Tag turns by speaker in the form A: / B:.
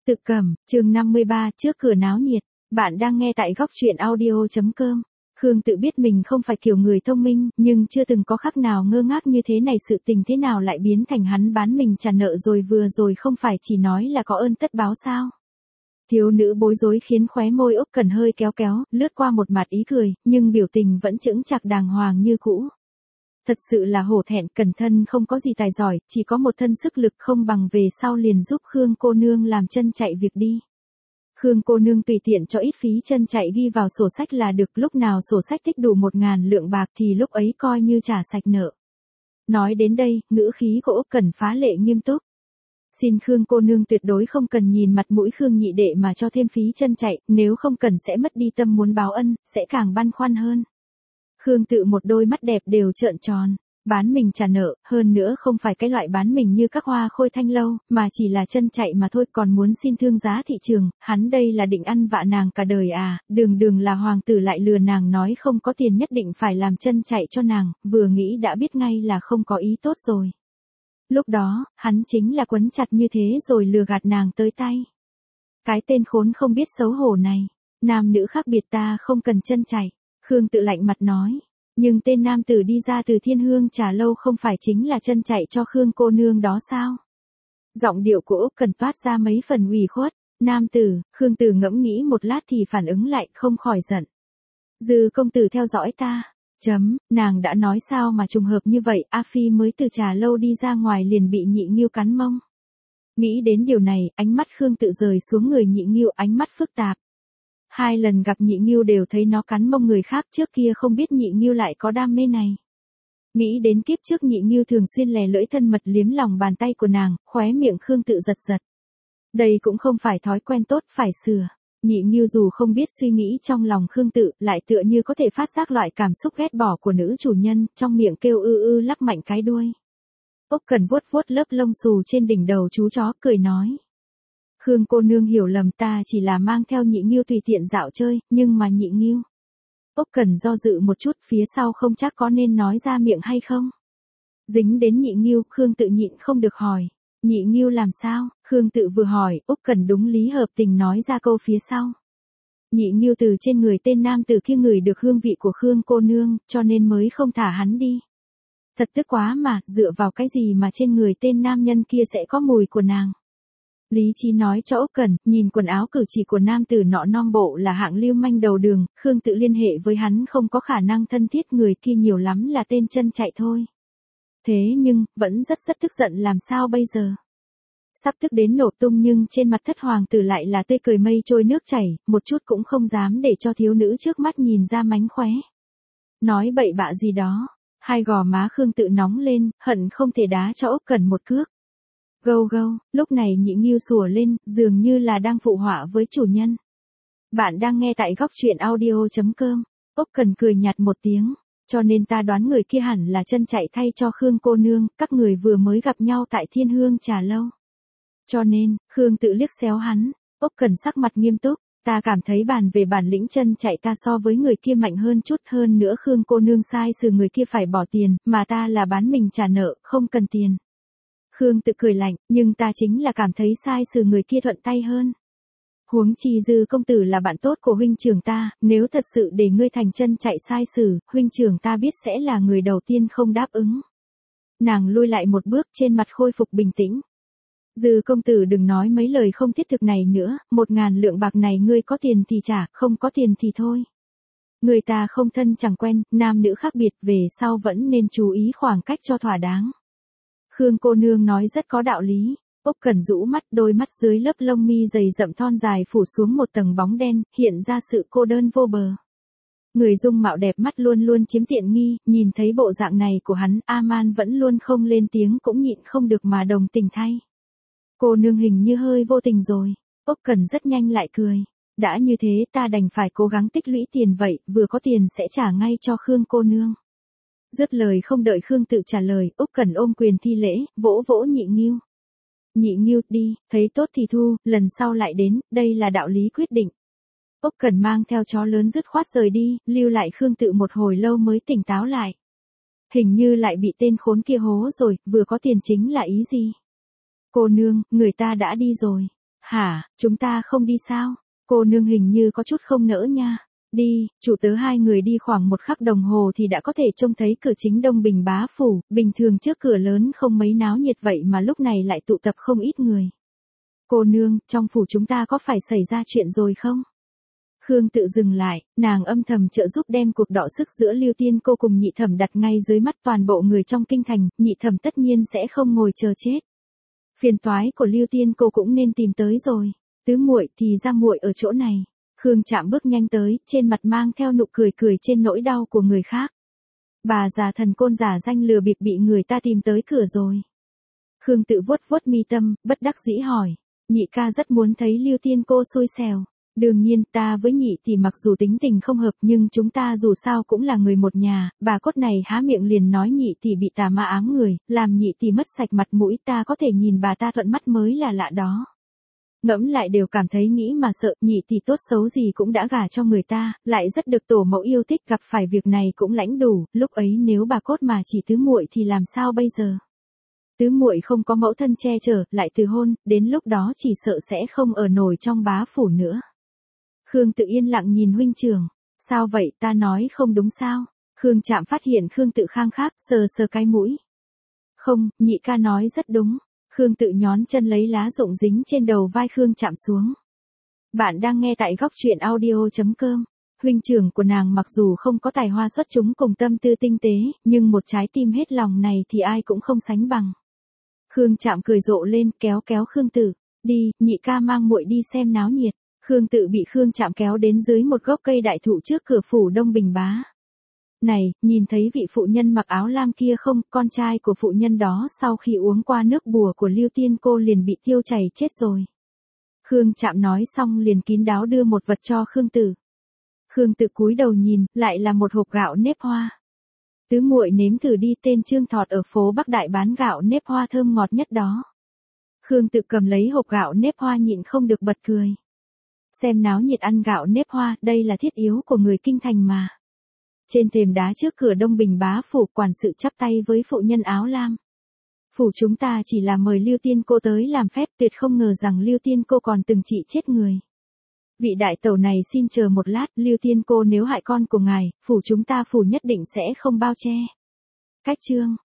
A: Tự Cẩm, chương 53, trước cửa náo nhiệt. Bạn đang nghe tại góc truyện audio.com. Khương Tự biết mình không phải kiểu người thông minh, nhưng chưa từng có khắc nào ngơ ngác như thế này, sự tình thế nào lại biến thành hắn bán mình trả nợ rồi, vừa rồi không phải chỉ nói là có ơn tất báo sao? Thiếu nữ bối rối khiến khóe môi Úc Cẩn hơi kéo kéo, lướt qua một mặt ý cười, nhưng biểu tình vẫn chững chạc đàng hoàng như cũ. Thật sự là hổ thẹn, Cẩn thân không có gì tài giỏi, chỉ có một thân sức lực, không bằng về sau liền giúp Khương cô nương làm chân chạy việc đi. Khương cô nương tùy tiện cho ít phí chân chạy ghi vào sổ sách là được, lúc nào sổ sách tích đủ 1.000 lượng bạc thì lúc ấy coi như trả sạch nợ. Nói đến đây, ngữ khí của Úc Cẩn phá lệ nghiêm túc. Xin Khương cô nương tuyệt đối không cần nhìn mặt mũi Khương nhị đệ mà cho thêm phí chân chạy, nếu không cần sẽ mất đi tâm muốn báo ân, sẽ càng băn khoăn hơn. Khương Tự một đôi mắt đẹp đều trợn tròn, bán mình trả nợ, hơn nữa không phải cái loại bán mình như các hoa khôi thanh lâu, mà chỉ là chân chạy mà thôi, còn muốn xin thương giá thị trường, hắn đây là định ăn vạ nàng cả đời à? Đường là hoàng tử lại lừa nàng nói không có tiền nhất định phải làm chân chạy cho nàng, vừa nghĩ đã biết ngay là không có ý tốt rồi. Lúc đó, hắn chính là quấn chặt như thế rồi lừa gạt nàng tới tay. Cái tên khốn không biết xấu hổ này, nam nữ khác biệt, ta không cần chân chạy. Khương Tự lạnh mặt nói, nhưng tên nam tử đi ra từ Thiên Hương Trà Lâu không phải chính là chân chạy cho Khương cô nương đó sao? Giọng điệu của Úc Cẩn toát ra mấy phần ủy khuất. Nam tử, Khương Tự ngẫm nghĩ một lát thì phản ứng lại, không khỏi giận. Dư công tử theo dõi ta. Nàng đã nói sao mà trùng hợp như vậy, A Phi mới từ Trà Lâu đi ra ngoài liền bị Nhị Nghiêu cắn mông. Nghĩ đến điều này, ánh mắt Khương Tự rời xuống người Nhị Nghiêu, ánh mắt phức tạp. 2 lần gặp Nhị Nghiêu đều thấy nó cắn mông người khác, trước kia không biết Nhị Nghiêu lại có đam mê này. Nghĩ đến kiếp trước Nhị Nghiêu thường xuyên lè lưỡi thân mật liếm lòng bàn tay của nàng, khóe miệng Khương Tự giật giật. Đây cũng không phải thói quen tốt, phải sửa. Nhị Nghiêu dù không biết suy nghĩ trong lòng Khương Tự, lại tựa như có thể phát giác loại cảm xúc ghét bỏ của nữ chủ nhân, trong miệng kêu ư lắc mạnh cái đuôi. Úc Cẩn vuốt vuốt lớp lông xù trên đỉnh đầu chú chó, cười nói. Khương cô nương hiểu lầm, ta chỉ là mang theo Nhị Nghiêu tùy tiện dạo chơi, nhưng mà Nhị Nghiêu. Úc Cẩn do dự một chút, phía sau không chắc có nên nói ra miệng hay không. Dính đến Nhị Nghiêu, Khương Tự nhịn không được hỏi. Nhị Nghiêu làm sao? Khương Tự vừa hỏi, Úc Cẩn đúng lý hợp tình nói ra câu phía sau. Nhị Nghiêu từ trên người tên nam tử kia ngửi được hương vị của Khương cô nương, cho nên mới không thả hắn đi. Thật tức quá mà, dựa vào cái gì mà trên người tên nam nhân kia sẽ có mùi của nàng? Lý trí nói cho Úc Cẩn, nhìn quần áo cử chỉ của nam tử nọ non bộ là hạng lưu manh đầu đường, Khương Tự liên hệ với hắn không có khả năng thân thiết, người kia nhiều lắm là tên chân chạy thôi. Thế nhưng, vẫn rất tức giận, làm sao bây giờ? Sắp tức đến nổ tung nhưng trên mặt thất hoàng tử lại là tươi cười mây trôi nước chảy, một chút cũng không dám để cho thiếu nữ trước mắt nhìn ra mánh khóe. Nói bậy bạ gì đó, 2 gò má Khương Tự nóng lên, hận không thể đá cho Úc Cẩn một cước. Gâu, lúc này Nhị Nghiêu sủa lên, dường như là đang phụ họa với chủ nhân. Bạn đang nghe tại góc truyện audio.com. Úc Cẩn cười nhạt một tiếng, cho nên ta đoán người kia hẳn là chân chạy thay cho Khương cô nương, các người vừa mới gặp nhau tại Thiên Hương Trà Lâu. Cho nên, Khương Tự liếc xéo hắn, Úc Cẩn sắc mặt nghiêm túc, ta cảm thấy bàn về bản lĩnh chân chạy ta so với người kia mạnh hơn chút, hơn nữa Khương cô nương sai xử người kia phải bỏ tiền, mà ta là bán mình trả nợ, không cần tiền. Khương Tự cười lạnh, nhưng ta chính là cảm thấy sai xử người kia thuận tay hơn. Huống chi Dư công tử là bạn tốt của huynh trưởng ta, nếu thật sự để ngươi thành chân chạy sai xử, huynh trưởng ta biết sẽ là người đầu tiên không đáp ứng. Nàng lui lại một bước, trên mặt khôi phục bình tĩnh. Dư công tử đừng nói mấy lời không thiết thực này nữa, 1.000 lượng bạc này ngươi có tiền thì trả, không có tiền thì thôi. Người ta không thân chẳng quen, nam nữ khác biệt, về sau vẫn nên chú ý khoảng cách cho thỏa đáng. Khương cô nương nói rất có đạo lý. Úc Cẩn rũ mắt, đôi mắt dưới lớp lông mi dày rậm thon dài phủ xuống một tầng bóng đen, hiện ra sự cô đơn vô bờ. Người dung mạo đẹp mắt luôn luôn chiếm tiện nghi, nhìn thấy bộ dạng này của hắn, A-man vẫn luôn không lên tiếng cũng nhịn không được mà đồng tình thay. Cô nương hình như hơi vô tình rồi. Úc Cẩn rất nhanh lại cười. Đã như thế ta đành phải cố gắng tích lũy tiền vậy, vừa có tiền sẽ trả ngay cho Khương cô nương. Dứt lời không đợi Khương Tự trả lời, Úc Cẩn ôm quyền thi lễ, vỗ vỗ Nhị Nghiêu. Nhị Nghiêu, đi, thấy tốt thì thu, lần sau lại đến, đây là đạo lý quyết định. Úc Cẩn mang theo chó lớn dứt khoát rời đi, lưu lại Khương Tự một hồi lâu mới tỉnh táo lại. Hình như lại bị tên khốn kia hố rồi, vừa có tiền chính là ý gì? Cô nương, người ta đã đi rồi. Hả, chúng ta không đi sao? Cô nương hình như có chút không nỡ nha. Đi, chủ tớ hai người đi khoảng 1 khắc đồng hồ thì đã có thể trông thấy cửa chính Đông Bình bá phủ, bình thường trước cửa lớn không mấy náo nhiệt vậy mà lúc này lại tụ tập không ít người. Cô nương, trong phủ chúng ta có phải xảy ra chuyện rồi không? Khương Tự dừng lại, nàng âm thầm trợ giúp đem cuộc đọ sức giữa Lưu Tiên Cô cùng Nhị Thẩm đặt ngay dưới mắt toàn bộ người trong kinh thành, Nhị Thẩm tất nhiên sẽ không ngồi chờ chết. Phiền toái của Lưu Tiên Cô cũng nên tìm tới rồi. Tứ muội thì ra muội ở chỗ này. Khương Trạm bước nhanh tới, trên mặt mang theo nụ cười cười trên nỗi đau của người khác. Bà già thần côn giả danh lừa bịp bị người ta tìm tới cửa rồi. Khương Tự vuốt vuốt mi tâm, bất đắc dĩ hỏi. Nhị ca rất muốn thấy Lưu Tiên Cô xui xẻo. Đương nhiên ta với nhị thì mặc dù tính tình không hợp nhưng chúng ta dù sao cũng là người một nhà, bà cốt này há miệng liền nói nhị thì bị tà ma ám người, làm nhị thì mất sạch mặt mũi, ta có thể nhìn bà ta thuận mắt mới là lạ đó. Ngẫm lại đều cảm thấy nghĩ mà sợ, nhị thì tốt xấu gì cũng đã gả cho người ta, lại rất được tổ mẫu yêu thích, gặp phải việc này cũng lãnh đủ, lúc ấy nếu bà cốt mà chỉ tứ muội thì làm sao bây giờ? Tứ muội không có mẫu thân che chở, lại từ hôn, đến lúc đó chỉ sợ sẽ không ở nổi trong bá phủ nữa. Khương Tự yên lặng nhìn huynh trưởng. Sao vậy, ta nói không đúng sao? Khương Trạm phát hiện Khương Tự khang khác, sờ sờ cái mũi. Không, nhị ca nói rất đúng. Khương Tự nhón chân lấy lá rụng dính trên đầu vai Khương Trạm xuống. Bạn đang nghe tại góc truyện audio.com. Huynh trưởng của nàng mặc dù không có tài hoa xuất chúng cùng tâm tư tinh tế, nhưng một trái tim hết lòng này thì ai cũng không sánh bằng. Khương Trạm cười rộ lên, kéo kéo Khương Tự. Đi, nhị ca mang muội đi xem náo nhiệt. Khương Tự bị Khương Trạm kéo đến dưới một gốc cây đại thụ trước cửa phủ Đông Bình bá. Này, nhìn thấy vị phụ nhân mặc áo lam kia không, con trai của phụ nhân đó sau khi uống qua nước bùa của Lưu Tiên Cô liền bị tiêu chảy chết rồi. Khương Trạm nói xong liền kín đáo đưa một vật cho Khương Tự. Khương Tự cúi đầu nhìn, lại là một hộp gạo nếp hoa. Tứ muội nếm thử đi, tên Trương Thọt ở phố Bắc Đại bán gạo nếp hoa thơm ngọt nhất đó. Khương Tự cầm lấy hộp gạo nếp hoa nhịn không được bật cười. Xem náo nhiệt ăn gạo nếp hoa, đây là thiết yếu của người kinh thành mà. Trên thềm đá trước cửa Đông Bình bá phủ, quản sự chắp tay với phụ nhân áo lam. Phủ chúng ta chỉ là mời Lưu Tiên Cô tới làm phép, tuyệt không ngờ rằng Lưu Tiên Cô còn từng trị chết người. Vị đại tẩu này xin chờ một lát, Lưu Tiên Cô nếu hại con của ngài, phủ chúng ta phủ nhất định sẽ không bao che. Cách chương